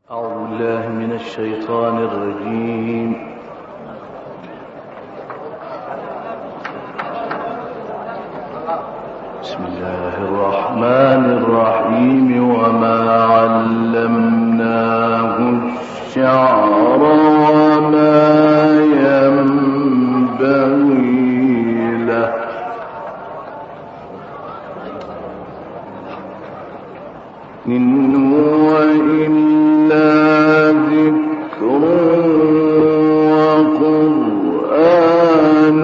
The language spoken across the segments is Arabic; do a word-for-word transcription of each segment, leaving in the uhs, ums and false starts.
أعوذ بالله من الشيطان الرجيم. بسم الله الرحمن الرحيم. وما علمناه الشعر وما ينبغي له إن هو إلا ذكر وقرآن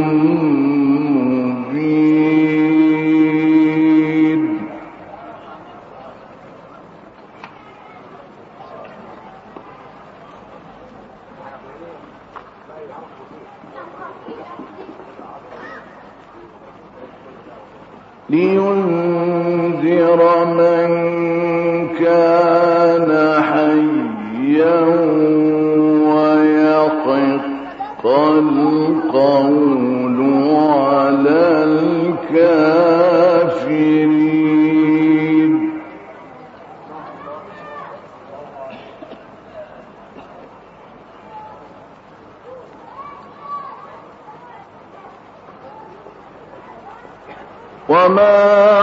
مبين. لينذر من كان حيا ويحق القول على الكافرين. وما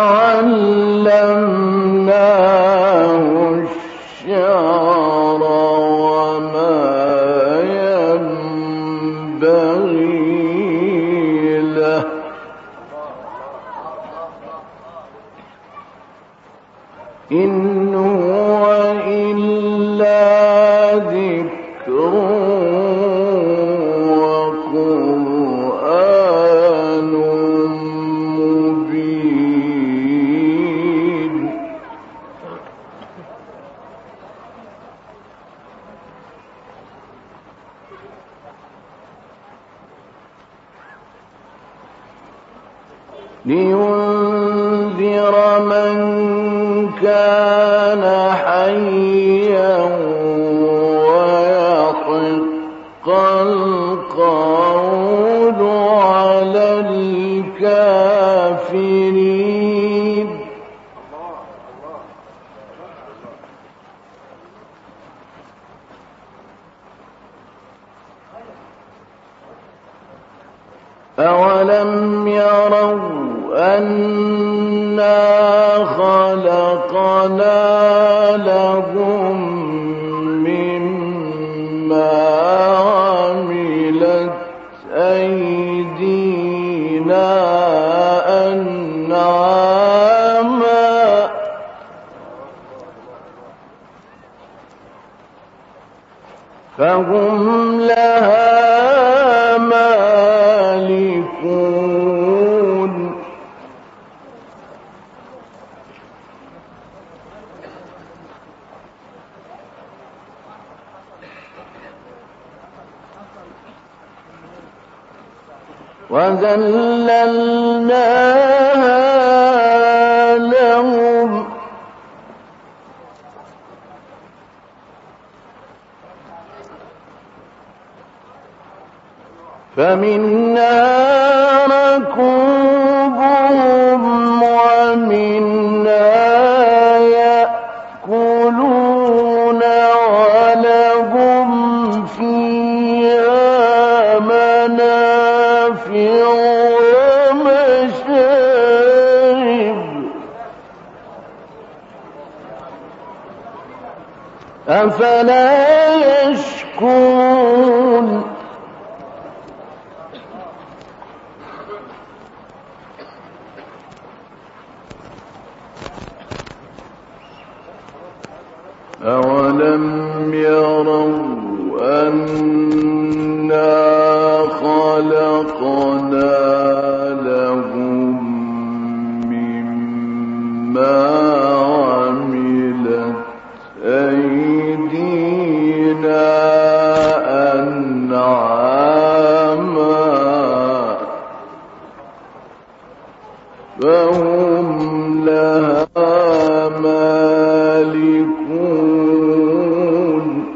علمناه الشعر وما ينبغي له إن هو إلا ذكر وقرآن مبين. لينذر من كان حيا ويحق القول على الكافرين. أولم يروا أنا خلقنا لهم مما عملت أيدينا أنعاما فهم لها مالكون. وذللناها لهم فمنها ركوبهم ومنها يأكلون ولهم فيها منافع ومشارب أفلا يشكرون. أولم يروا أنا خلقنا لهم مما عملت أيدينا أنعاما فهم لها مالكون.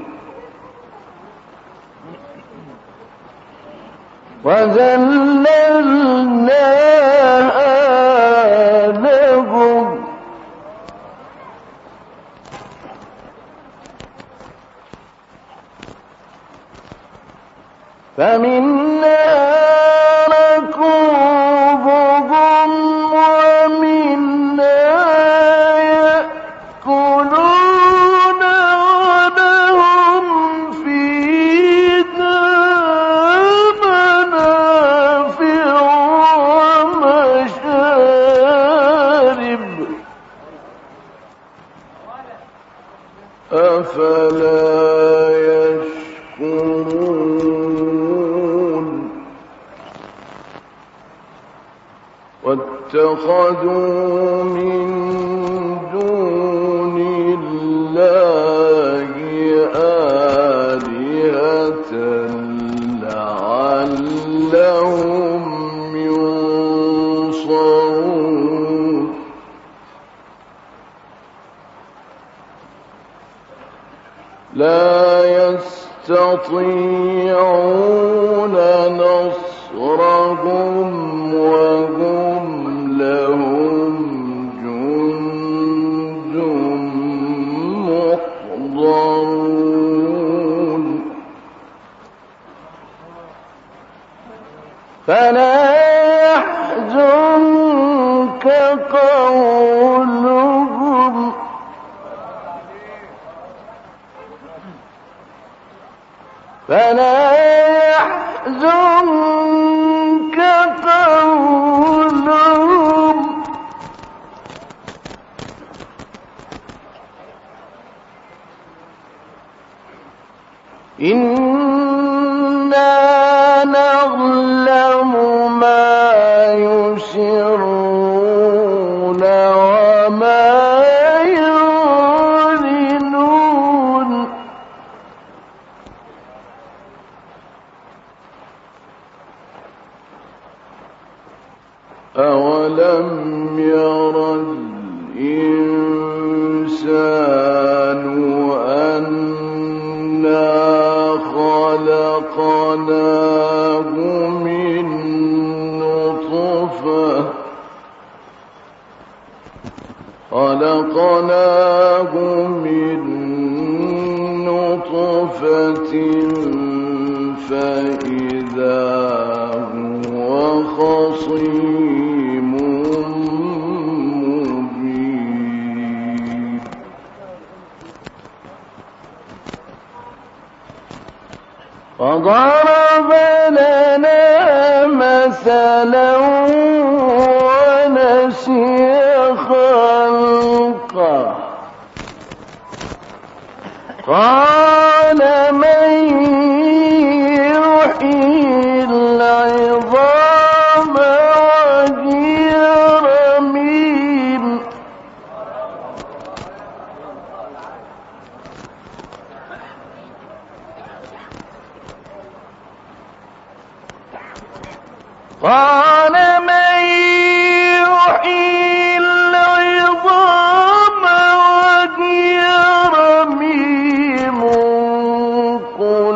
وذللناها لهم فمنها ركوبهم ومنها يأكلون ولهم فيها منافع ومشارب أفلا يشكرون واتخذوا من دون الله آلهة لعلهم ينصرون لا يستطيعون نصرهم وهم لهم جند محضرون فلا يحزنك قولهم فلا يحزنك قولهم إنا نعلم ما يسرون وما يعلنون أولم ير الإنسان أنا خلقناه من نطفة خلقناه من نطفة فإذا هو خصيم مبين وضرب لنا مثلا ونسي خلقه قال من يحيي العظام وهي رميم قال من يحيي العظام وهي رميم قل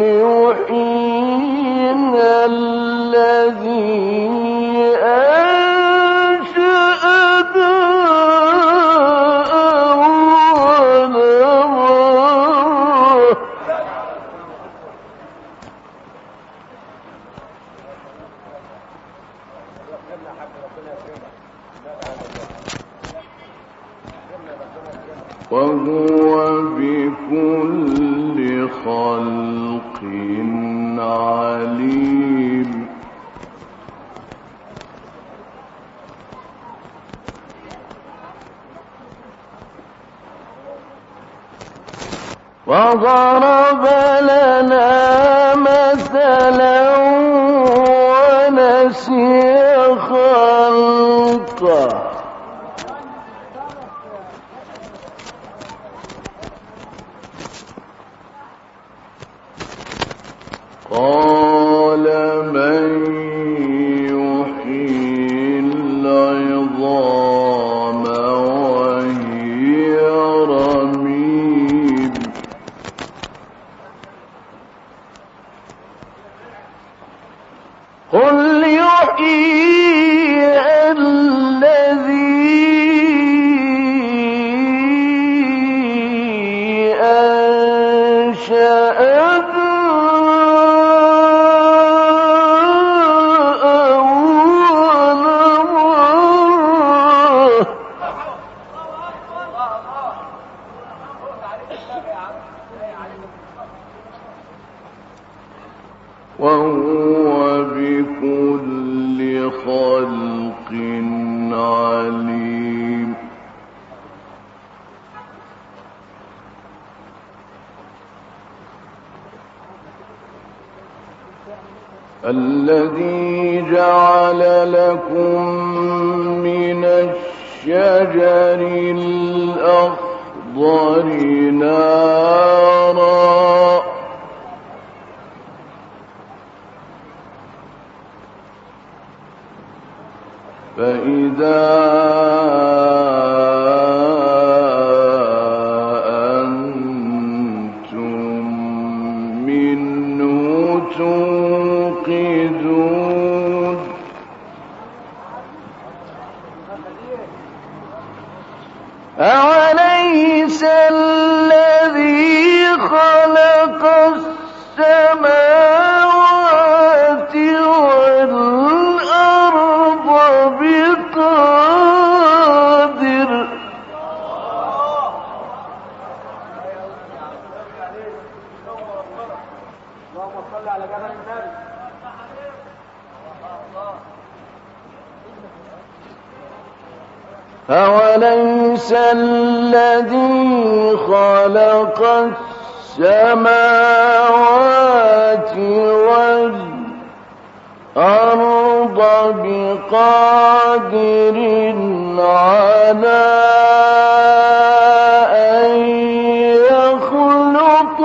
يحييها الذي أنشأها أول مرة وهو بكل خلق عليم وضرب لنا مثلا ونسي خلقه قال من يحيي العظام وهي رميم قل يحييها الذي أنشأها وهو بكل خلق عليم. الذي جعل لكم من الشجر الأخضر نارا فإذا أنتم منه توقدون. أوليس الذي خلق السماوات والأرض بقادر أوليس الذي خلق السماوات والأرض بقادر على أن يخلق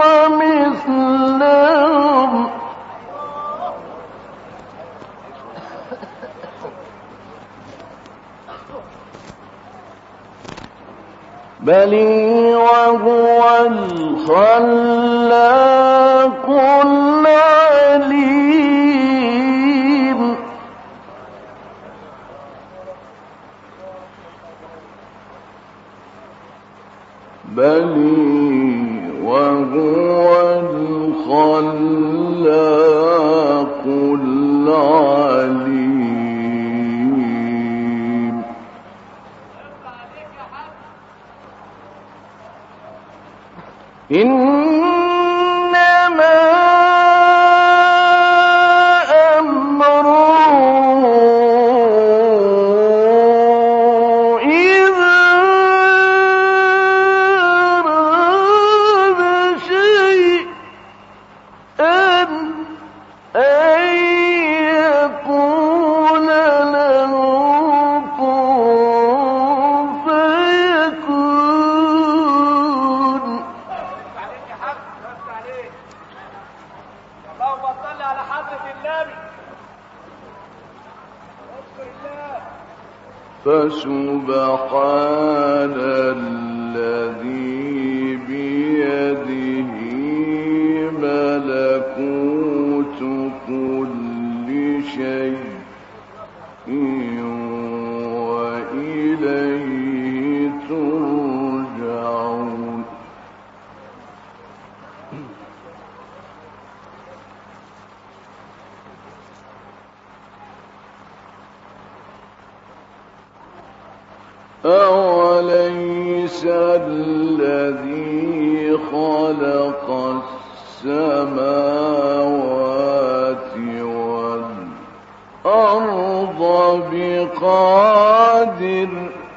مثلهم بل وهو الخلاق العليم. بل وهو الخلاق العليم. إنما أمره إذا أراد شيئا أن يقول له كن فيكون. اللهم صل على حضرة النبي. فسبحان الذي بيده ملكوت كل شيء وإليه ترجعون. أوليس الذي خلق السماوات والأرض بقادر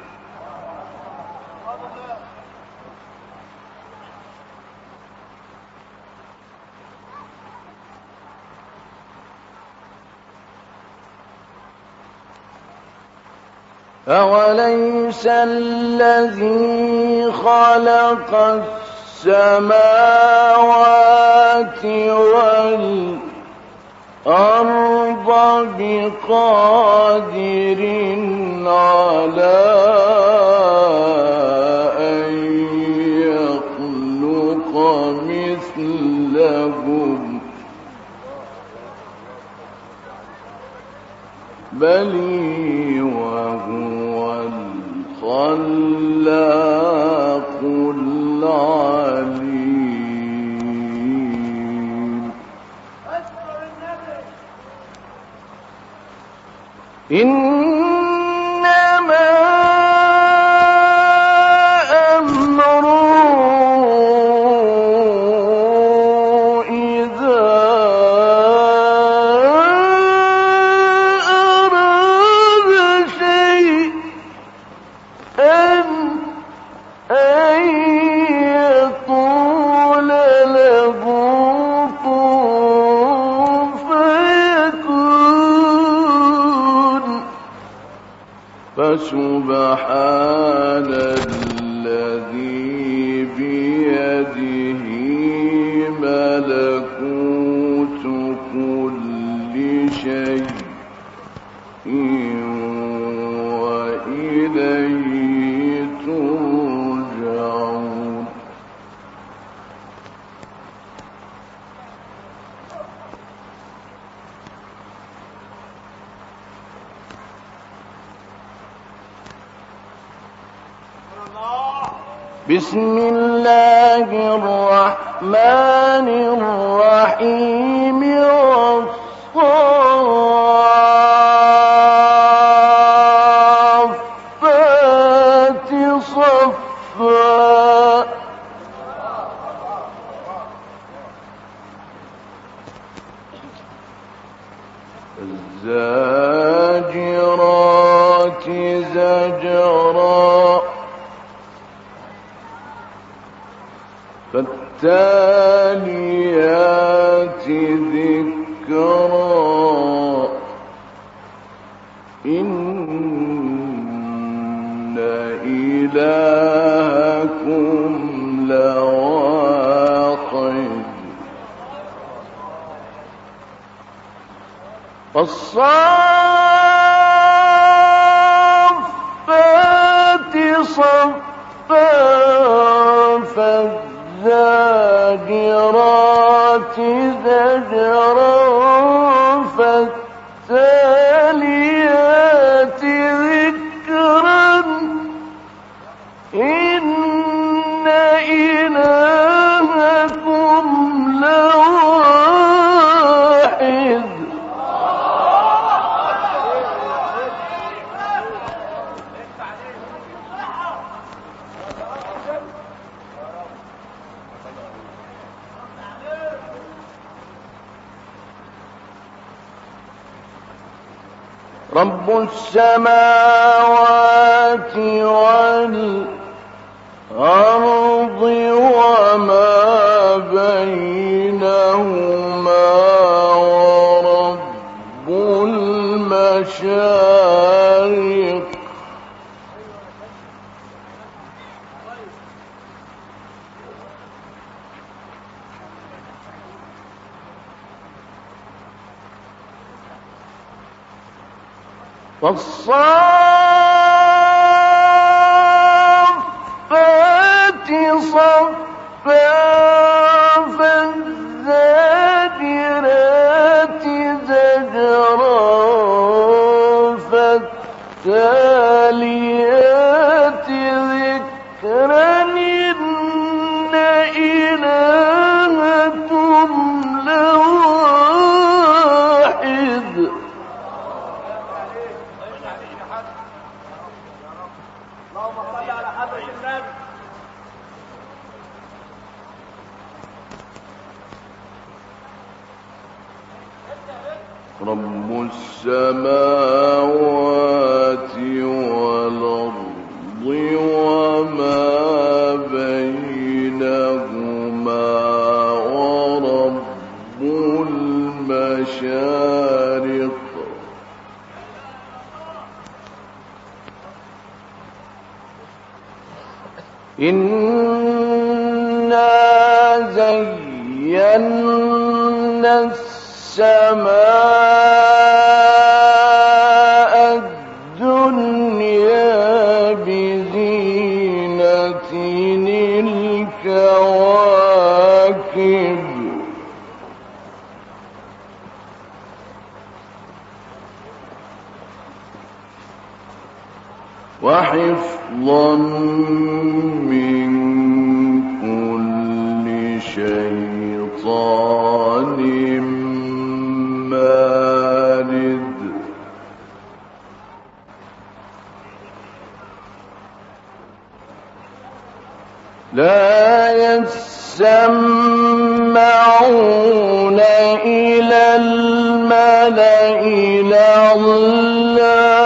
أوليس الذي خلق السماوات والأرض بقادر على أن يخلق مثلهم بل وهو الخلاق العليم. إنما أمره إذا سبحان الذي بيده ملكوت كل شيء وإليه ترجعون. بسم الله الرحمن الرحيم والصافات صفا الزاجرات زجرا فالتاليات ذكرا إن إلهكم لواحد. فالصافات صفا فالزاجرات زجرا فالتاليات ذكرا إن إلهكم لواحد. رب السماوات والأرض وما بينهما ورب المشارق فالصافات صفا فالزاجرات زجرا فالتاليات ذكرا إن إلهكم لواحد. اللهم صل على حضرة النبي. رب السماوات والأرض وما بينهما ورب المشارق إنا زينا السماء الدنيا بزينة الكواكب وحفظا من كل شيطان مارد لا يسمعون إلى الملأ الأعلى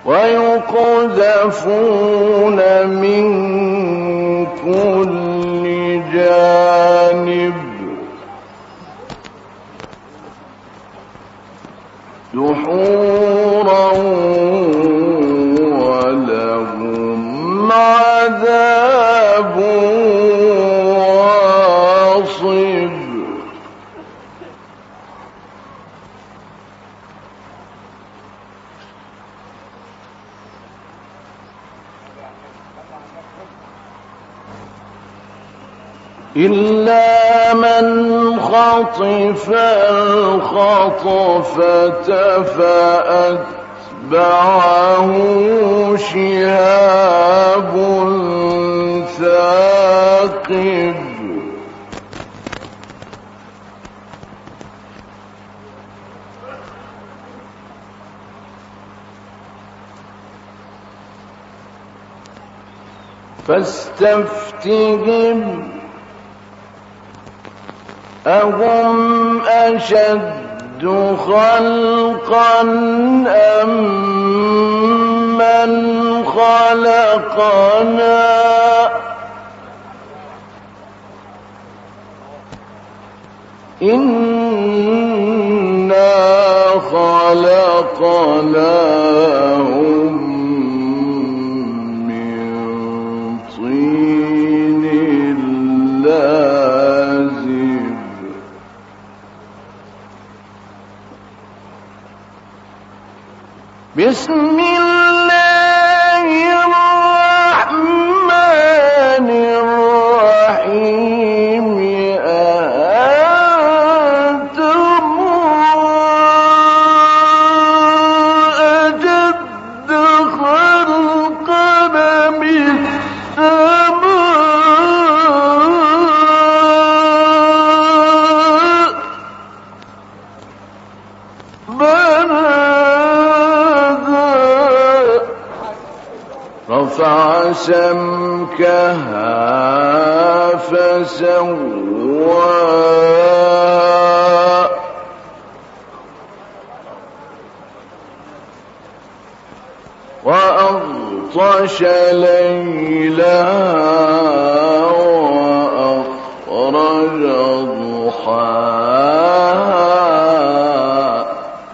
ويقذفون من كل جانب دحورا ولهم عذاب واصب. إلا من خطف الخطفة فأتبعه شهاب ثاقب. فاستفتهم أهم أشد خلقا أم من خلقنا إنا خلقناهم من طين لازب. بسم الله الرحمن الرحيم. أأنتم أشد خلقا من السماء بناها رفع سمكها فسواها وأغطش ليلها وأخرج ضحاها.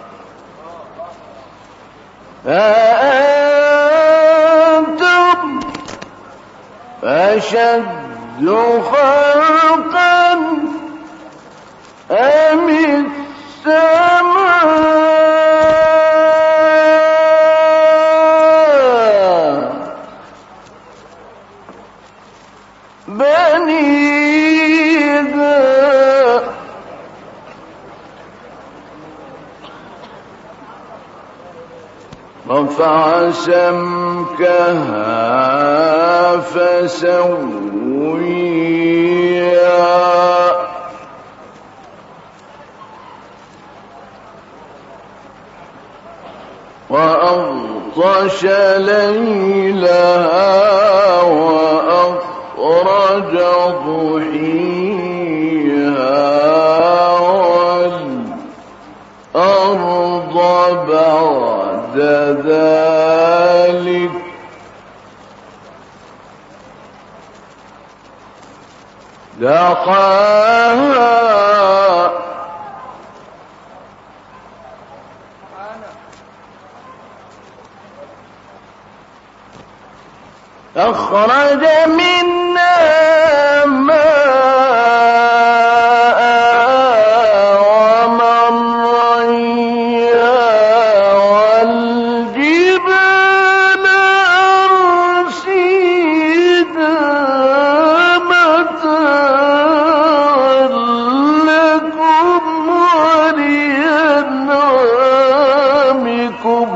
أأنتم أشد خلقا أم السماء بنيها رفع سمكها فسويها وأغطش ليلها وأخرج ضحيها والأرض بعد ذلك دحاها أخرج منها ماءها ومرعيها والجبال أرسيدا متاعا لكم ولأنعامكم.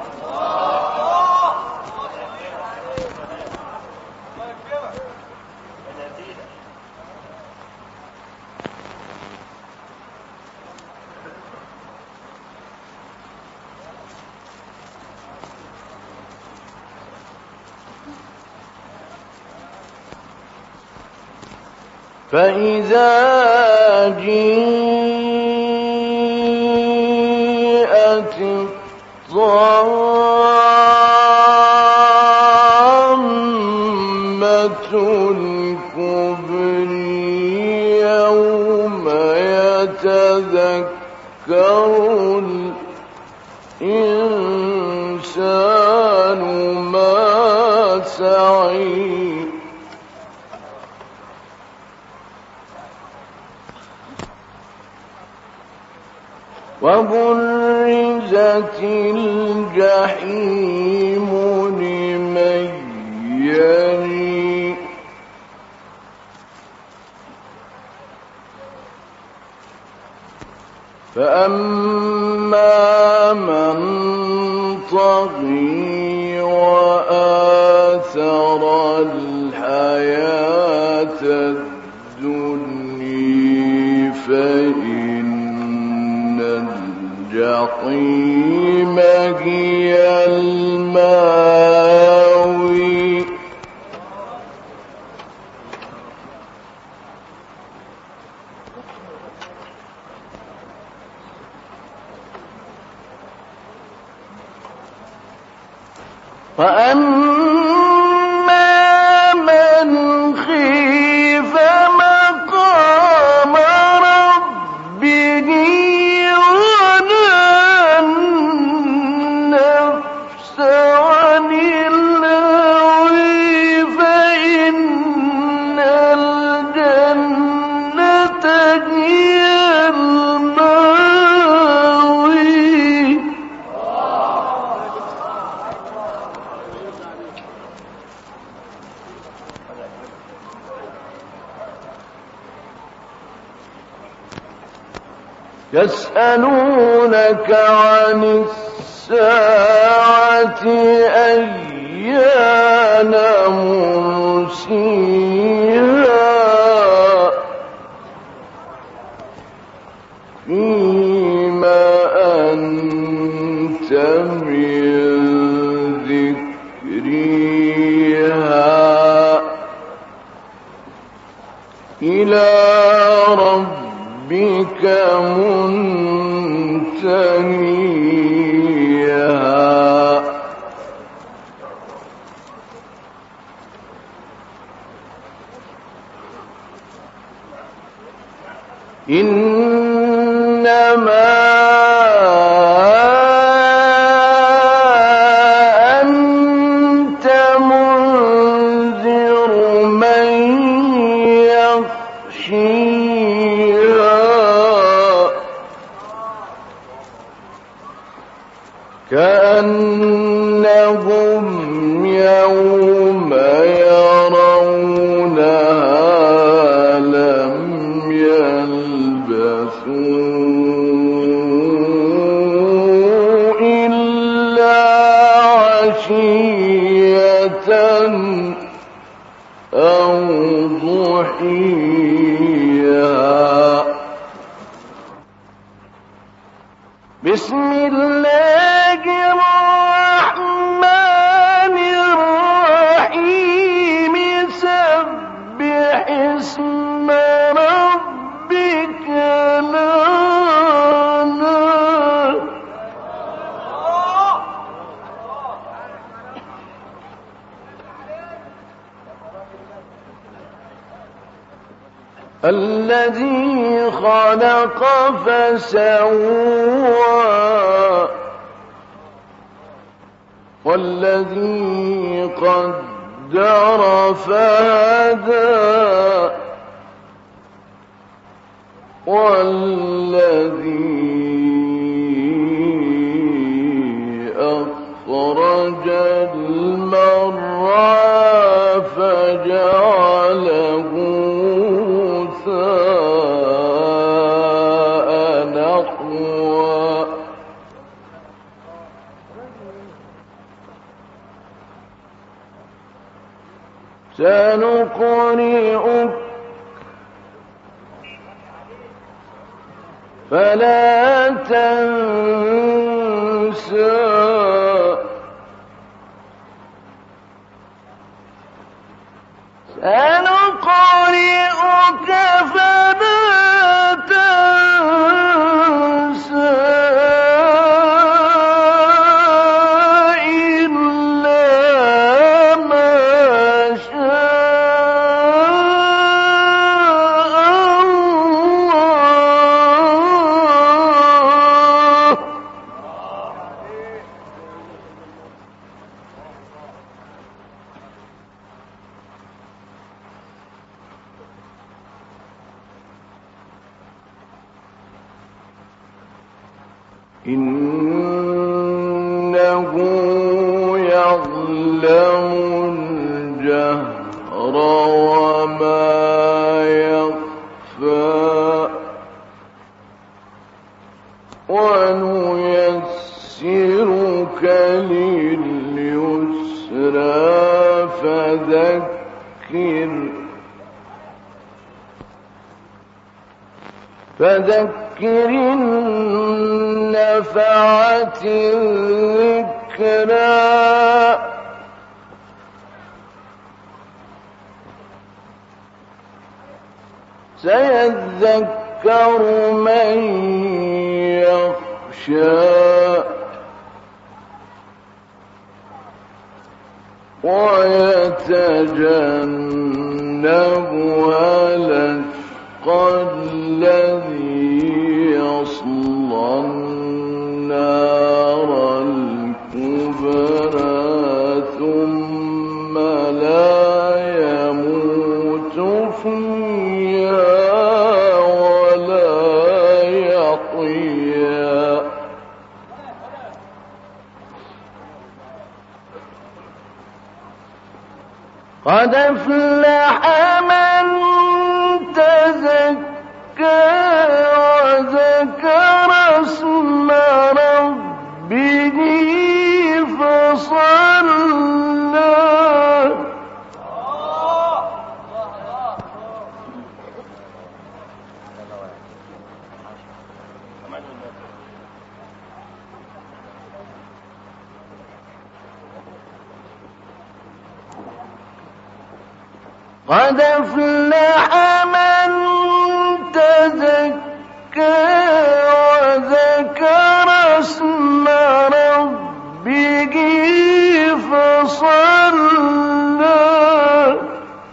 فإذا جيءت الطامة الكبرى يوم يتذكر الإنسان ما سعى وبرزت الجحيم لمن يرى فأما من طغى وآثر الحياة الدنيا فإن الجحيم هي المأوى وأما من خيف مقام ربه ونهى النفس عن الهوى فإن الجنة هي المأوى يسألونك عن الساعة أيان مرسيها فيما أنت من ذكرها إلى ربك منتهيها إنما أنت منذر من يخشيها كأنهم يوم يرونها لم يلبثوا إلا عشية أو ضحيها بسم الله الرحمن الرحيم سبح اسم ربك الأعلى الذي خلق فسوى والذي قدر فهدى والذي أخرج المرعى فجعله غثاء نحوا سنقرئك فلا تنسى سنقرئك فلا تنسى إلا ما شاء إنه يعلم الجهر وما يخفى ونيسرك لليسرى فذكر فذكر إن نفعت الذكرى سيذكر من يخشى ويتجنبها الأشقى الذي يصلى النار الكبرى ثم لا يموت فيها ولا يحيا قد أفلح من تزكى وذكر اسم ربه فصلى قد أفلح من تزكى وذكر اسم ربه فصلى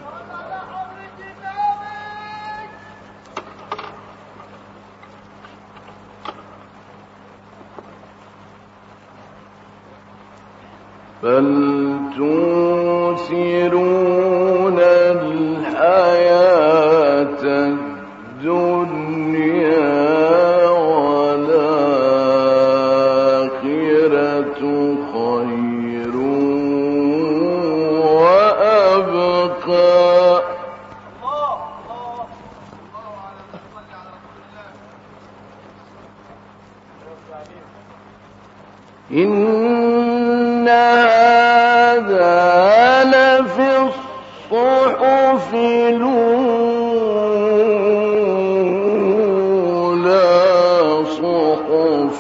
بل تؤثرون الحياة الدنيا والآخرة خير وأبقى إن هذا لفي الصحف الأولى صحف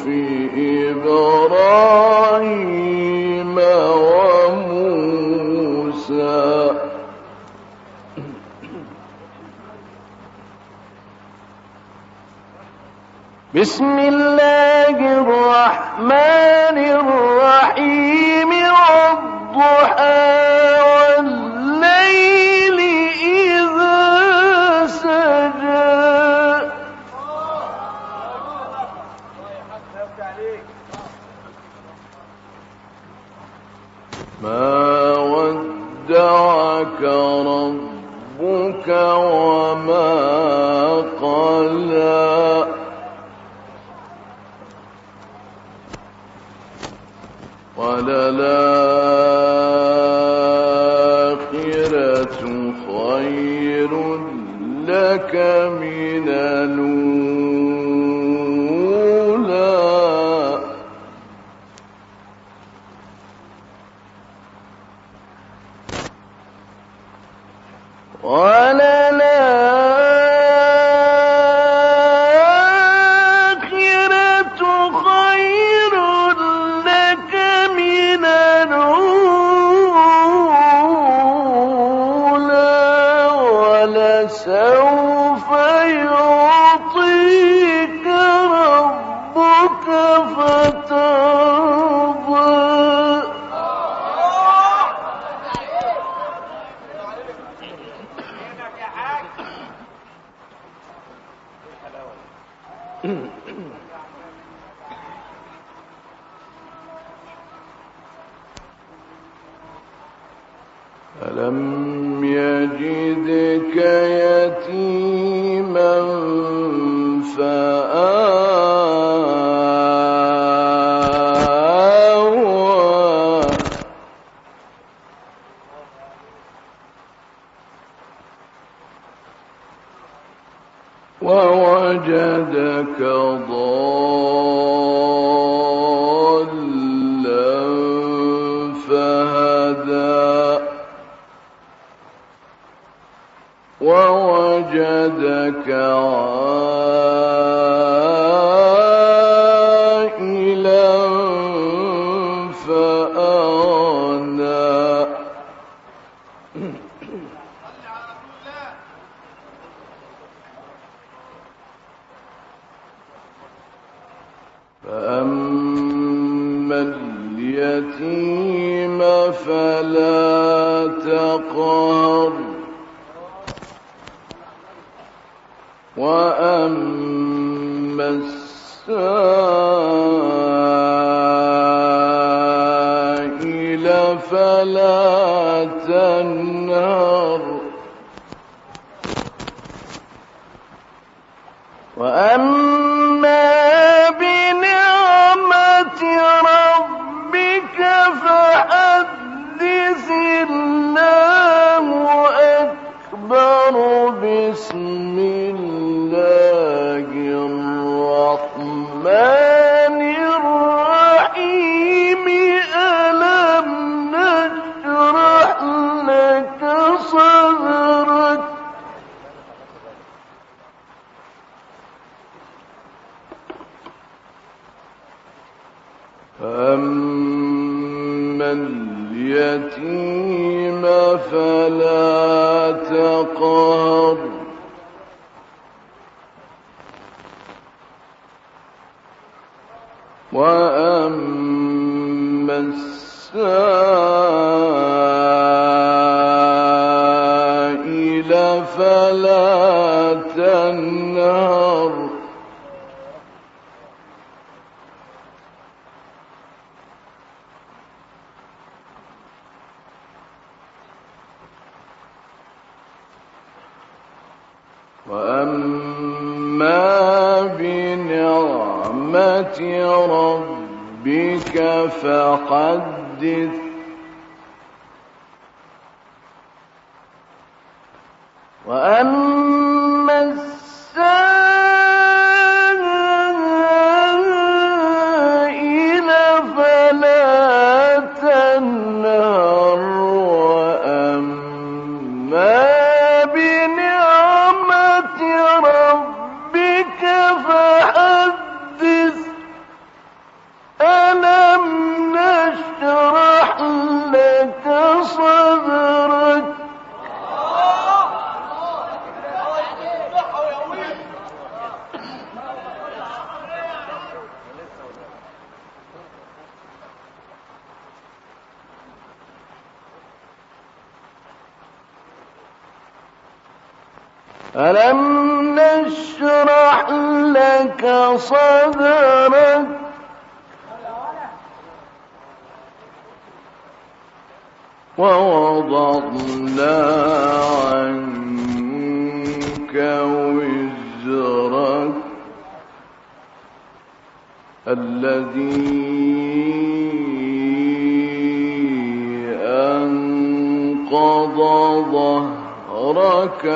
إبراهيم وموسى بسم الله الرحمن الرحيم والضحى والليل إذا سجى ما ودعك ربك وما قلى وللآخرة خير لك من الأولى وللآخرة خير لك من الأولى ولسوف يعطيك ربك فترضى ألم يجدك يتيما فآوى ووجدك ضالا فهدى ووجدك عائلا فأغنى فأما اليتيم فلا تقهر وأما السائل فلا تنهر وأما بنعمة ربك فحدث الله أكبر بسم الله الرحمن الرحيم ألم نشرح لك صدرك فأما اليتيم فلا تقهر وأما السائل فلا تنهر وأما بنعمة ربك فحدث وأما السائل فلا تنهر وأما بنعمة ربك فحدث ألم نشرح لك صدرك ألم نشرح لك صدرك ووضعنا عنك وزرك الذي أنقض ظهرك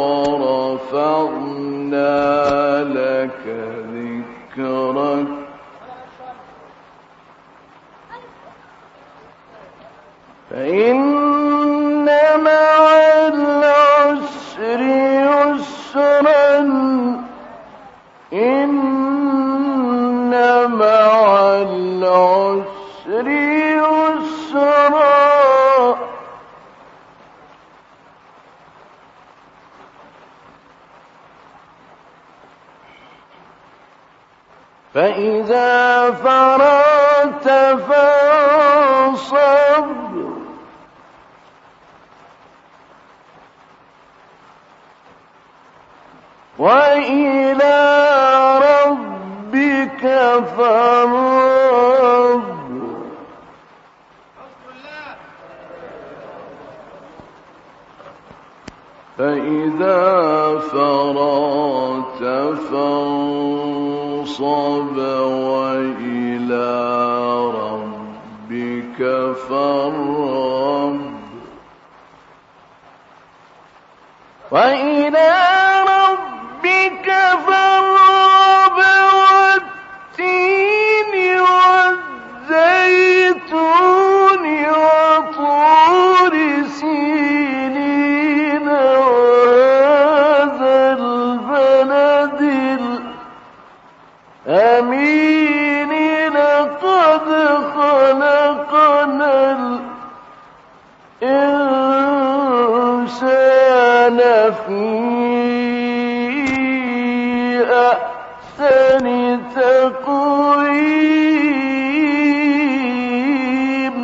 ورفعنا لك ذكرك فإن مع العسر يسرا إن مع العسر يسرا فإذا فرغت فانصب وإلى ربك فارغب فإذا فرغت فانصب وإلى ربك فارغب وإلى ربك بأحسن تقويم.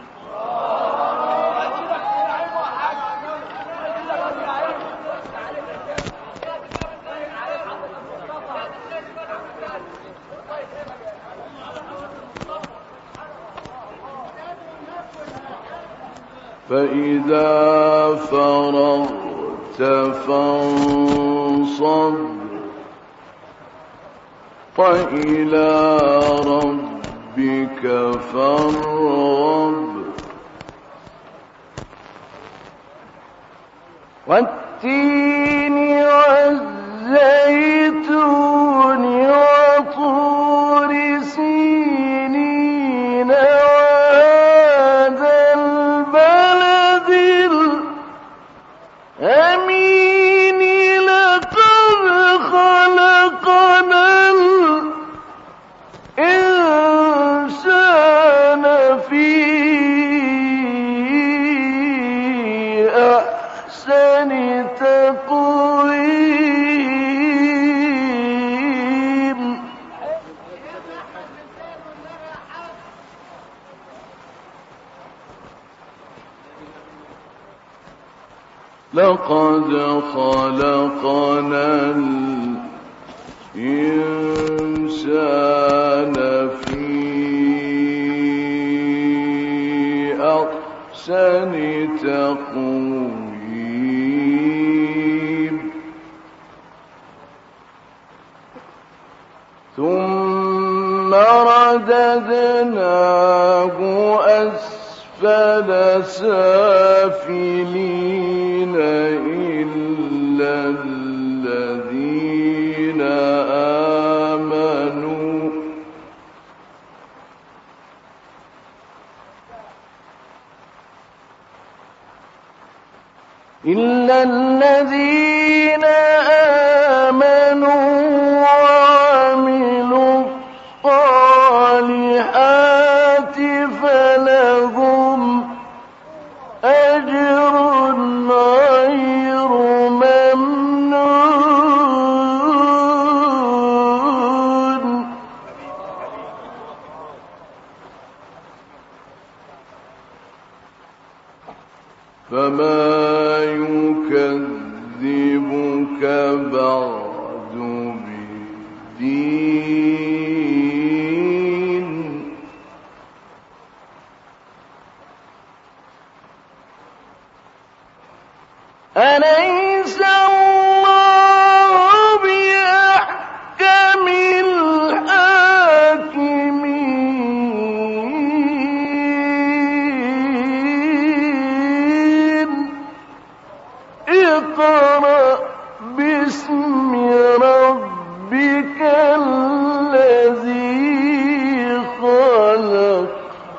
فإذا فرغت فانصب وإلى ربك فارغب. والتين والزيتون وطور سينين وهذا البلد الأمين لقد خلقنا الإنسان في أحسن تقويم. لقد خلقنا الإنسان في أحسن تقويم. ثم رددناه أسفل سافلين إلا الذين آمنوا إلا الذين آمنوا وعملوا الصالحات فلهم أجر غير ممنون. فما يكذبك بعد بالدين. أليس الله بأحكم الحاكمين. اقرأ باسم ربك الذي خلق.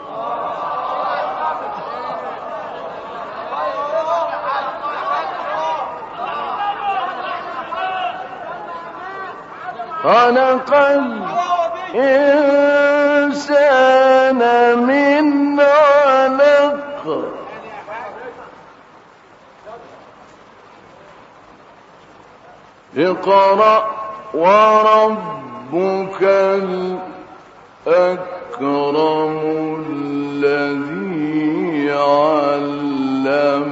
خلق الإنسان من علق. اقرأ وربك الأكرم الذي علم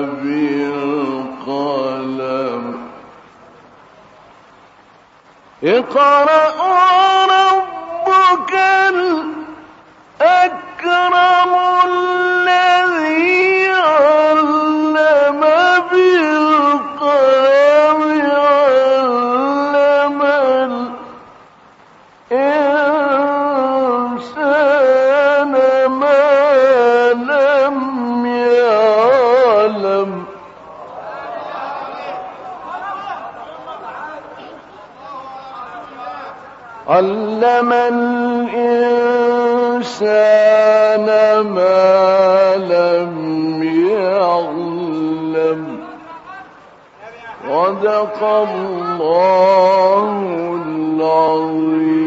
بالقلم. اقرأ وربك الأكرم الذي علم بالقلم علم الإنسان ما لم يعلم. علم الإنسان ما لم يعلم. صدق الله العظيم.